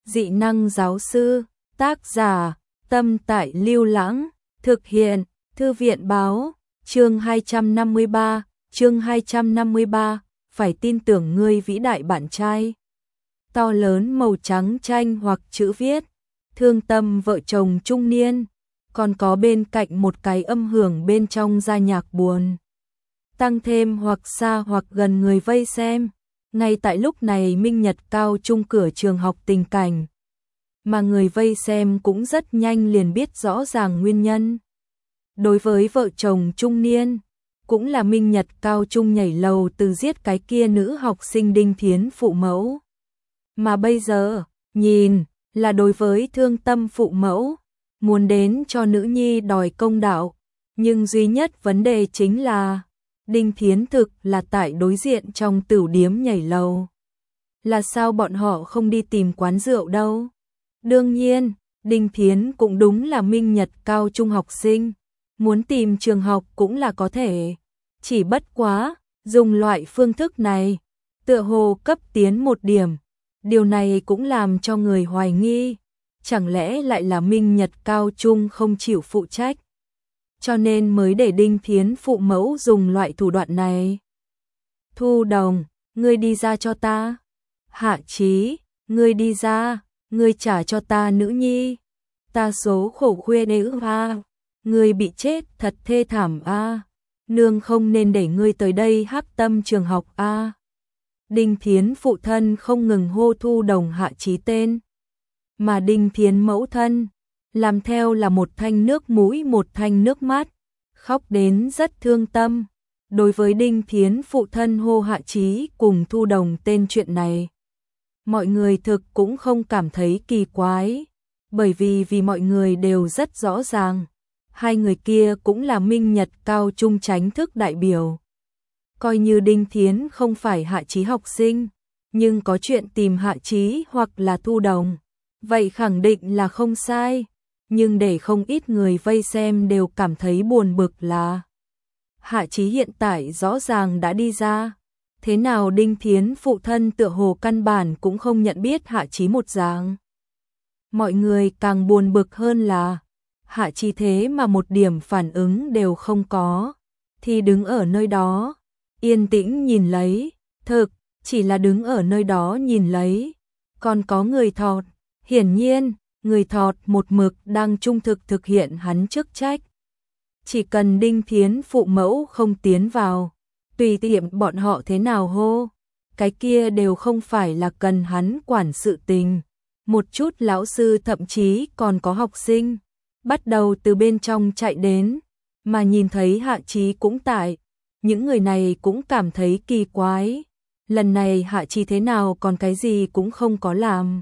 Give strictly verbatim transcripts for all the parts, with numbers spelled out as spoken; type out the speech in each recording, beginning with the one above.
Dị năng giáo sư, tác giả, Tâm Tại Lưu Lãng, thực hiện, Thư viện báo, chương hai trăm năm mươi ba, chương hai trăm năm mươi ba, phải tin tưởng ngươi vĩ đại bạn trai. To lớn màu trắng tranh hoặc chữ viết, thương tâm vợ chồng trung niên, còn có bên cạnh một cái âm hưởng bên trong gia nhạc buồn. Tăng thêm hoặc xa hoặc gần người vây xem. Ngay tại lúc này minh nhật cao trung cửa trường học tình cảnh, mà người vây xem cũng rất nhanh liền biết rõ ràng nguyên nhân. Đối với vợ chồng trung niên, cũng là minh nhật cao trung nhảy lầu từ giết cái kia nữ học sinh Đinh Thiến phụ mẫu. Mà bây giờ, nhìn, là đối với thương tâm phụ mẫu, muốn đến cho nữ nhi đòi công đạo, nhưng duy nhất vấn đề chính là Đinh Thiến thực là tại đối diện trong tửu điếm nhảy lầu. Là sao bọn họ không đi tìm quán rượu đâu? Đương nhiên, Đinh Thiến cũng đúng là minh nhật cao trung học sinh, muốn tìm trường học cũng là có thể. Chỉ bất quá, dùng loại phương thức này, tựa hồ cấp tiến một điểm. Điều này cũng làm cho người hoài nghi, chẳng lẽ lại là minh nhật cao trung không chịu phụ trách, cho nên mới để Đinh Thiến phụ mẫu dùng loại thủ đoạn này. Thu Đồng, ngươi đi ra cho ta. Hạ Chí, ngươi đi ra, ngươi trả cho ta nữ nhi. Ta số khổ khuya nữ a, ngươi bị chết thật thê thảm a. Nương không nên để ngươi tới đây hắc tâm trường học a. Đinh Thiến phụ thân không ngừng hô Thu Đồng Hạ Chí tên, mà Đinh Thiến mẫu thân làm theo là một thanh nước mũi một thanh nước mắt, khóc đến rất thương tâm. Đối với Đinh Thiến phụ thân hô Hạ Chí cùng Thu Đồng tên chuyện này, mọi người thực cũng không cảm thấy kỳ quái, bởi vì vì mọi người đều rất rõ ràng, hai người kia cũng là minh nhật cao trung chính thức đại biểu. Coi như Đinh Thiến không phải Hạ Chí học sinh, nhưng có chuyện tìm Hạ Chí hoặc là Thu Đồng, vậy khẳng định là không sai. Nhưng để không ít người vây xem đều cảm thấy buồn bực là Hạ Chí hiện tại rõ ràng đã đi ra, thế nào Đinh Thiến phụ thân tựa hồ căn bản cũng không nhận biết Hạ Chí một dạng. Mọi người càng buồn bực hơn là Hạ Chí thế mà một điểm phản ứng đều không có, thì đứng ở nơi đó yên tĩnh nhìn lấy, thực chỉ là đứng ở nơi đó nhìn lấy. Còn có người thọt, hiển nhiên người thọt một mực đang trung thực thực hiện hắn chức trách. Chỉ cần Đinh Thiến phụ mẫu không tiến vào, tùy tiệm bọn họ thế nào hô, cái kia đều không phải là cần hắn quản sự tình. Một chút lão sư thậm chí còn có học sinh bắt đầu từ bên trong chạy đến, mà nhìn thấy Hạ Chí cũng tại, những người này cũng cảm thấy kỳ quái. Lần này Hạ Chí thế nào còn cái gì cũng không có làm,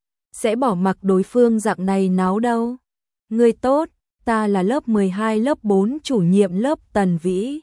sẽ bỏ mặc đối phương dạng này náo đâu. Người tốt, ta là lớp mười hai lớp bốn chủ nhiệm lớp Tần Vĩ.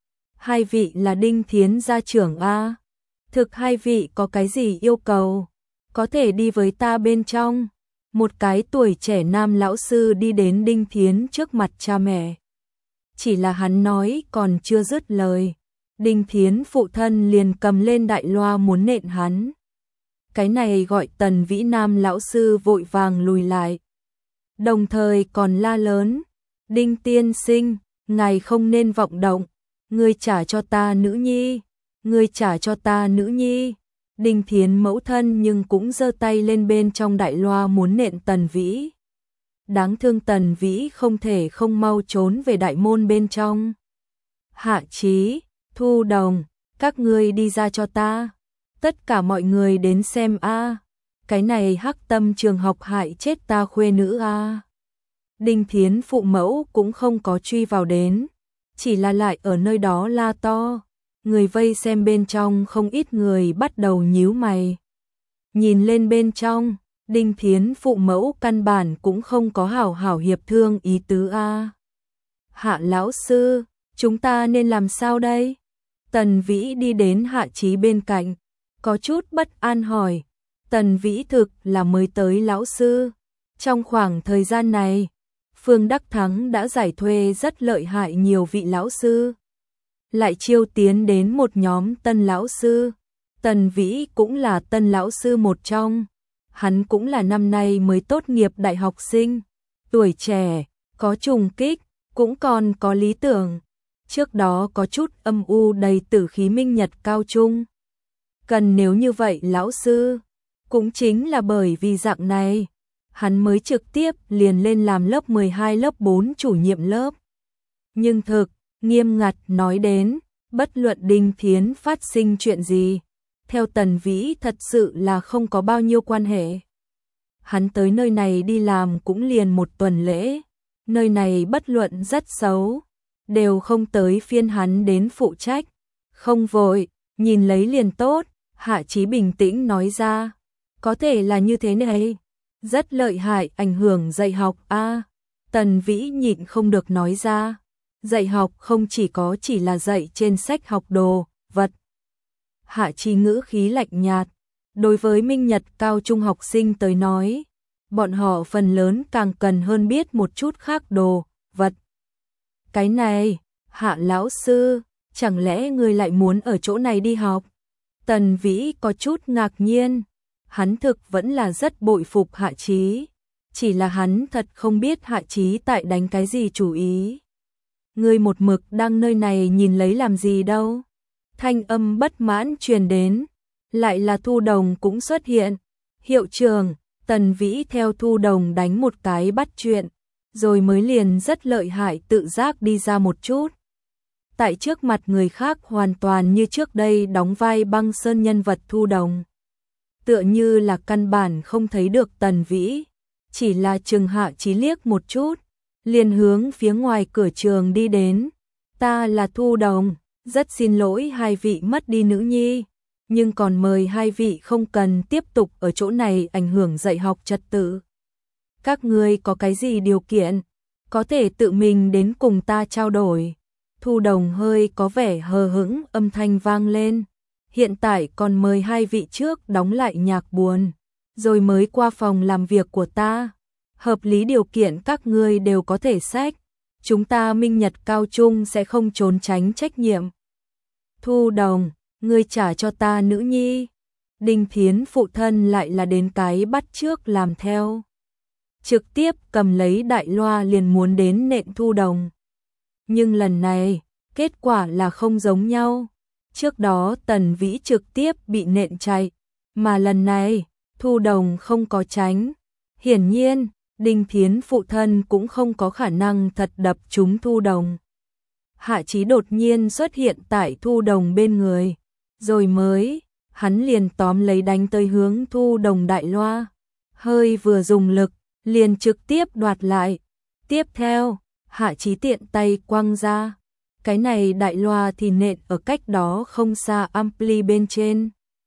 Hai vị là Đinh Thiến gia trưởng a. Thực hai vị có cái gì yêu cầu, có thể đi với ta bên trong. Một cái tuổi trẻ nam lão sư đi đến Đinh Thiến trước mặt cha mẹ. Chỉ là hắn nói còn chưa dứt lời, Đinh Thiến phụ thân liền cầm lên đại loa muốn nện hắn. Cái này gọi Tần Vĩ nam lão sư vội vàng lùi lại, đồng thời còn la lớn, Đinh tiên sinh, ngài không nên vọng động, ngươi trả cho ta nữ nhi, ngươi trả cho ta nữ nhi. Đinh Thiến mẫu thân nhưng cũng giơ tay lên bên trong đại loa muốn nện Tần Vĩ. Đáng thương Tần Vĩ không thể không mau trốn về đại môn bên trong. Hạ Chí, Thu Đồng, các ngươi đi ra cho ta. Tất cả mọi người đến xem a, cái này hắc tâm trường học hại chết ta khuê nữ a. Đinh Thiến phụ mẫu cũng không có truy vào đến, chỉ là lại ở nơi đó la to. Người vây xem bên trong không ít người bắt đầu nhíu mày. Nhìn lên bên trong, Đinh Thiến phụ mẫu căn bản cũng không có hảo hảo hiệp thương ý tứ a. Hạ lão sư, chúng ta nên làm sao đây? Tần Vĩ đi đến Hạ Chí bên cạnh, có chút bất an hỏi. Tần Vĩ thực là mới tới lão sư. Trong khoảng thời gian này, Phương Đắc Thắng đã giải thuê rất lợi hại nhiều vị lão sư, lại chiêu tiến đến một nhóm tân lão sư. Tần Vĩ cũng là tân lão sư một trong. hắn cũng là năm nay mới tốt nghiệp đại học sinh, tuổi trẻ, có trùng kích, cũng còn có lý tưởng. Trước đó có chút âm u đầy tử khí minh nhật cao trung. Cần nếu như vậy lão sư, cũng chính là bởi vì dạng này, hắn mới trực tiếp liền lên làm lớp mười hai lớp bốn chủ nhiệm lớp. Nhưng thực, nghiêm ngặt nói đến, bất luận Đinh Thiến phát sinh chuyện gì, theo Tần Vĩ thật sự là không có bao nhiêu quan hệ. Hắn tới nơi này đi làm cũng liền một tuần lễ, nơi này bất luận rất xấu, đều không tới phiên hắn đến phụ trách. Không vội, nhìn lấy liền tốt, Hạ Chí bình tĩnh nói ra. Có thể là như thế này, rất lợi hại ảnh hưởng dạy học a. À, Tần Vĩ nhịn không được nói ra. Dạy học không chỉ có chỉ là dạy trên sách học đồ, vật. Hạ Chí ngữ khí lạnh nhạt. Đối với minh nhật cao trung học sinh tới nói, bọn họ phần lớn càng cần hơn biết một chút khác đồ, vật. Cái này, Hạ lão sư, chẳng lẽ người lại muốn ở chỗ này đi học? Tần Vĩ có chút ngạc nhiên, hắn thực vẫn là rất bội phục Hạ Chí, chỉ là hắn thật không biết Hạ Chí tại đánh cái gì chủ ý. Người một mực đang nơi này nhìn lấy làm gì đâu? Thanh âm bất mãn truyền đến, lại là Thu Đồng cũng xuất hiện. Hiệu trưởng, Tần Vĩ theo Thu Đồng đánh một cái bắt chuyện, rồi mới liền rất lợi hại tự giác đi ra một chút. Tại trước mặt người khác hoàn toàn như trước đây đóng vai băng sơn nhân vật Thu Đồng. Tựa như là căn bản không thấy được Tần Vĩ, chỉ là chừng Hạ Chí liếc một chút, liền hướng phía ngoài cửa trường đi đến. Ta là Thu Đồng, rất xin lỗi hai vị mất đi nữ nhi, nhưng còn mời hai vị không cần tiếp tục ở chỗ này ảnh hưởng dạy học trật tự. Các ngươi có cái gì điều kiện, có thể tự mình đến cùng ta trao đổi. Thu Đồng hơi có vẻ hờ hững âm thanh vang lên. Hiện tại còn mời hai vị trước đóng lại nhạc buồn, rồi mới qua phòng làm việc của ta. Hợp lý điều kiện các ngươi đều có thể xách. Chúng ta minh nhật cao trung sẽ không trốn tránh trách nhiệm. Thu Đồng, ngươi trả cho ta nữ nhi. Đinh Thiến phụ thân lại là đến cái bắt trước làm theo. Trực tiếp cầm lấy đại loa liền muốn đến nện Thu Đồng. Nhưng lần này, kết quả là không giống nhau. Trước đó Tần Vĩ trực tiếp bị nện chạy, mà lần này, Thu Đồng không có tránh. Hiển nhiên, Đinh Thiến phụ thân cũng không có khả năng thật đập trúng Thu Đồng. Hạ Chí đột nhiên xuất hiện tại Thu Đồng bên người, rồi mới, hắn liền tóm lấy đánh tới hướng Thu Đồng đại loa. Hơi vừa dùng lực, liền trực tiếp đoạt lại. Tiếp theo, Hạ Chí tiện tay quăng ra. Cái này đại loa thì nện ở cách đó không xa ampli bên trên.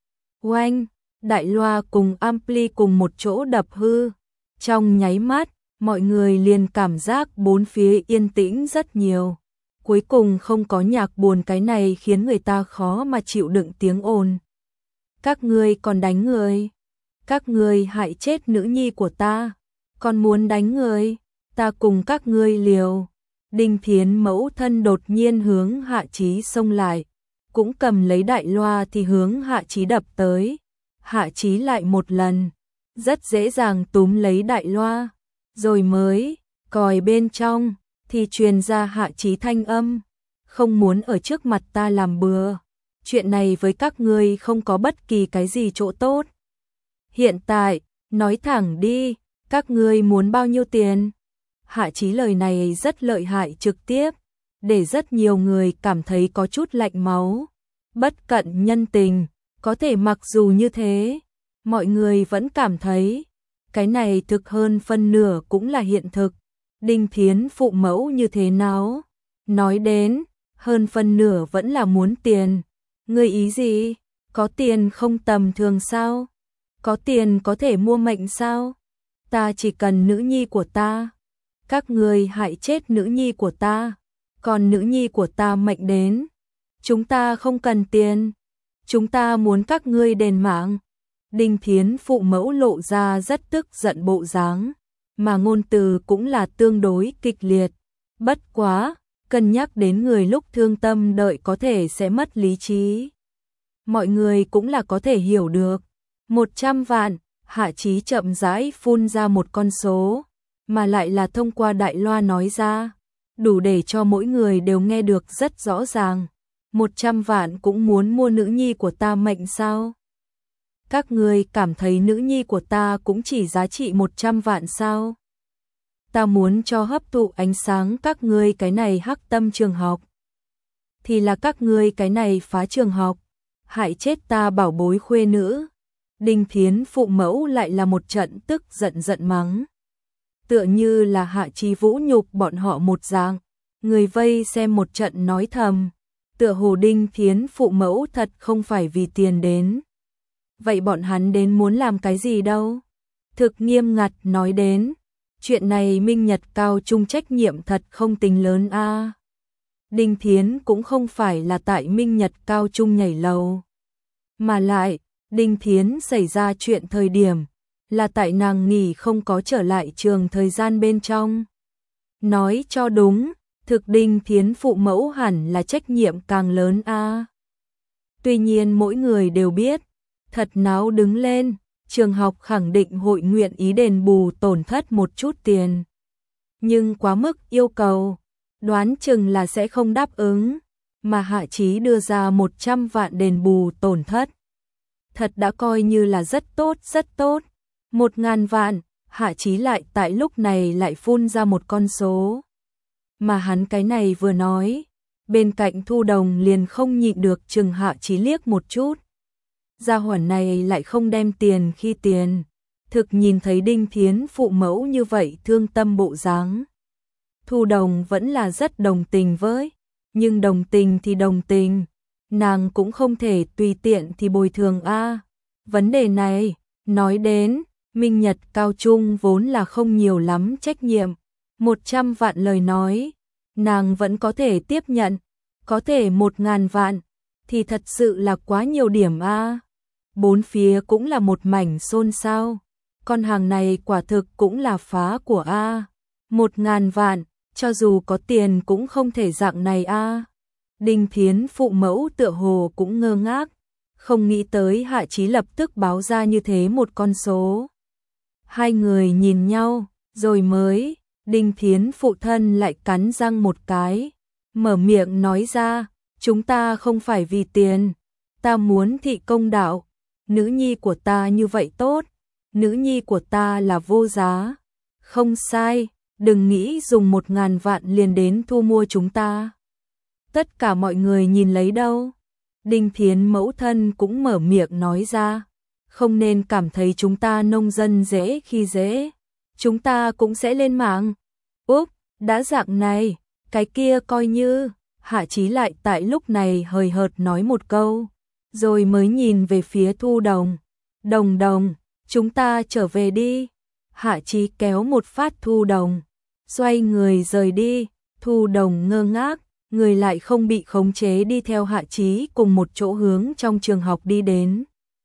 Oanh, đại loa cùng ampli cùng một chỗ đập hư. Trong nháy mắt, mọi người liền cảm giác bốn phía yên tĩnh rất nhiều. Cuối cùng không có nhạc buồn, cái này khiến người ta khó mà chịu đựng tiếng ồn. Các ngươi còn đánh người. Các ngươi hại chết nữ nhi của ta. Còn muốn đánh người. Ta cùng các ngươi liều. Đinh Thiến mẫu thân đột nhiên hướng Hạ Chí xông lại, cũng cầm lấy đại loa thì hướng Hạ Chí đập tới. Hạ Chí lại một lần, rất dễ dàng túm lấy đại loa, rồi mới, còi bên trong, thì truyền ra Hạ Chí thanh âm. Không muốn ở trước mặt ta làm bừa, chuyện này với các ngươi không có bất kỳ cái gì chỗ tốt. Hiện tại, nói thẳng đi, các ngươi muốn bao nhiêu tiền? Hạ Chí lời này rất lợi hại trực tiếp, để rất nhiều người cảm thấy có chút lạnh máu. Bất cận nhân tình, có thể mặc dù như thế, mọi người vẫn cảm thấy, cái này thực hơn phân nửa cũng là hiện thực. Đinh Thiến phụ mẫu như thế nào? Nói đến, hơn phân nửa vẫn là muốn tiền. Ngươi ý gì? Có tiền không tầm thường sao? Có tiền có thể mua mệnh sao? Ta chỉ cần nữ nhi của ta. Các ngươi hại chết nữ nhi của ta, còn nữ nhi của ta mệnh đến. Chúng ta không cần tiền, chúng ta muốn các ngươi đền mạng. Đinh Thiến phụ mẫu lộ ra rất tức giận bộ dáng, mà ngôn từ cũng là tương đối kịch liệt. Bất quá, cân nhắc đến người lúc thương tâm đợi có thể sẽ mất lý trí. Mọi người cũng là có thể hiểu được. Một trăm vạn, Hạ Chí chậm rãi phun ra một con số, mà lại là thông qua đại loa nói ra, đủ để cho mỗi người đều nghe được rất rõ ràng. Một trăm vạn cũng muốn mua nữ nhi của ta mệnh sao? Các ngươi cảm thấy nữ nhi của ta cũng chỉ giá trị một trăm vạn sao? Ta muốn cho hấp thụ ánh sáng các ngươi cái này hắc tâm trường học. Thì là các ngươi cái này phá trường học, hại chết ta bảo bối khuê nữ. Đinh Thiến phụ mẫu lại là một trận tức giận giận mắng. Tựa như là Hạ Chí vũ nhục bọn họ một dạng, người vây xem một trận nói thầm. Tựa hồ Đinh Thiến phụ mẫu thật không phải vì tiền đến. Vậy bọn hắn đến muốn làm cái gì đâu? Thực nghiêm ngặt nói đến, chuyện này Minh Nhật cao trung trách nhiệm thật không tính lớn a. À. Đinh Thiến cũng không phải là tại Minh Nhật cao trung nhảy lầu. Mà lại, Đinh Thiến xảy ra chuyện thời điểm, là tại nàng nghỉ không có trở lại trường thời gian bên trong. Nói cho đúng, thực Đinh Thiến phụ mẫu hẳn là trách nhiệm càng lớn a. À. Tuy nhiên mỗi người đều biết, thật náo đứng lên, trường học khẳng định hội nguyện ý đền bù tổn thất một chút tiền. Nhưng quá mức yêu cầu, đoán chừng là sẽ không đáp ứng, mà Hạ Chí đưa ra một trăm vạn đền bù tổn thất. Thật đã coi như là rất tốt, rất tốt. Một ngàn vạn, Hạ Chí lại tại lúc này lại phun ra một con số. Mà hắn cái này vừa nói, bên cạnh Thu Đồng liền không nhịn được chừng Hạ Chí liếc một chút. Gia hỏa này lại không đem tiền khi tiền. Thực nhìn thấy Đinh Thiến phụ mẫu như vậy thương tâm bộ dáng. Thu Đồng vẫn là rất đồng tình với, nhưng đồng tình thì đồng tình, nàng cũng không thể tùy tiện thì bồi thường a. À. Vấn đề này, nói đến, Minh Nhật cao trung vốn là không nhiều lắm trách nhiệm, một trăm vạn lời nói, nàng vẫn có thể tiếp nhận, có thể một ngàn vạn, thì thật sự là quá nhiều điểm a. À. Bốn phía cũng là một mảnh xôn xao, con hàng này quả thực cũng là phá của a. À. Một ngàn vạn, cho dù có tiền cũng không thể dạng này a. À. Đinh Thiến phụ mẫu tựa hồ cũng ngơ ngác, không nghĩ tới Hạ Chí lập tức báo ra như thế một con số. Hai người nhìn nhau, rồi mới, Đinh Thiến phụ thân lại cắn răng một cái, mở miệng nói ra, chúng ta không phải vì tiền, ta muốn thị công đạo, nữ nhi của ta như vậy tốt, nữ nhi của ta là vô giá, không sai, đừng nghĩ dùng một ngàn vạn liền đến thu mua chúng ta. Tất cả mọi người nhìn lấy đâu. Đinh Thiến mẫu thân cũng mở miệng nói ra, không nên cảm thấy chúng ta nông dân dễ khi dễ, chúng ta cũng sẽ lên mạng. Úp, đã dạng này, cái kia coi như, Hạ Chí lại tại lúc này hời hợt nói một câu, rồi mới nhìn về phía Thu Đồng. Đồng Đồng, chúng ta trở về đi. Hạ Chí kéo một phát Thu Đồng, xoay người rời đi. Thu Đồng ngơ ngác, người lại không bị khống chế đi theo Hạ Chí cùng một chỗ hướng trong trường học đi đến.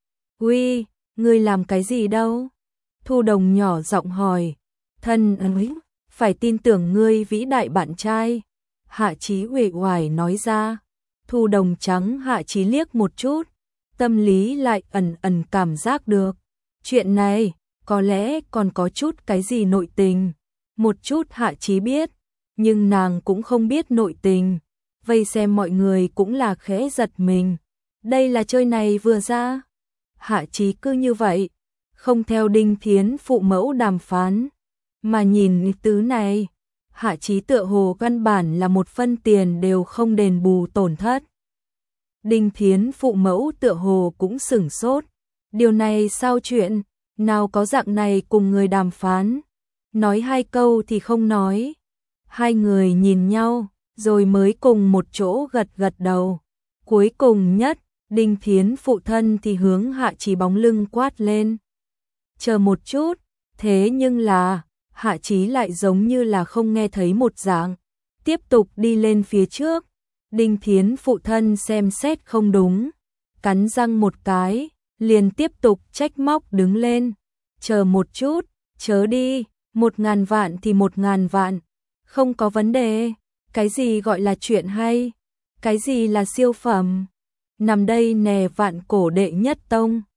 Uy, ngươi làm cái gì đâu? Thu Đồng nhỏ giọng hỏi. Thân ấy, phải tin tưởng ngươi vĩ đại bạn trai. Hạ Chí uể oải nói ra. Thu Đồng trắng Hạ Chí liếc một chút, tâm lý lại ẩn ẩn cảm giác được. Chuyện này, có lẽ còn có chút cái gì nội tình. Một chút Hạ Chí biết, nhưng nàng cũng không biết nội tình. Vây xem mọi người cũng là khẽ giật mình. Đây là chơi này vừa ra. Hạ Chí cứ như vậy, không theo Đinh Thiến phụ mẫu đàm phán, mà nhìn tứ này, Hạ Chí tựa hồ căn bản là một phân tiền đều không đền bù tổn thất. Đinh Thiến phụ mẫu tựa hồ cũng sửng sốt. Điều này sao chuyện, nào có dạng này cùng người đàm phán. Nói hai câu thì không nói. Hai người nhìn nhau, rồi mới cùng một chỗ gật gật đầu. Cuối cùng nhất, Đinh Thiến phụ thân thì hướng Hạ Chí bóng lưng quát lên. Chờ một chút, thế nhưng là, Hạ Chí lại giống như là không nghe thấy một dạng. Tiếp tục đi lên phía trước. Đinh Thiến phụ thân xem xét không đúng, cắn răng một cái, liền tiếp tục trách móc đứng lên. Chờ một chút, chớ đi, một ngàn vạn thì một ngàn vạn, không có vấn đề. Cái gì gọi là chuyện hay, cái gì là siêu phẩm, nằm đây nè vạn cổ đệ nhất tông.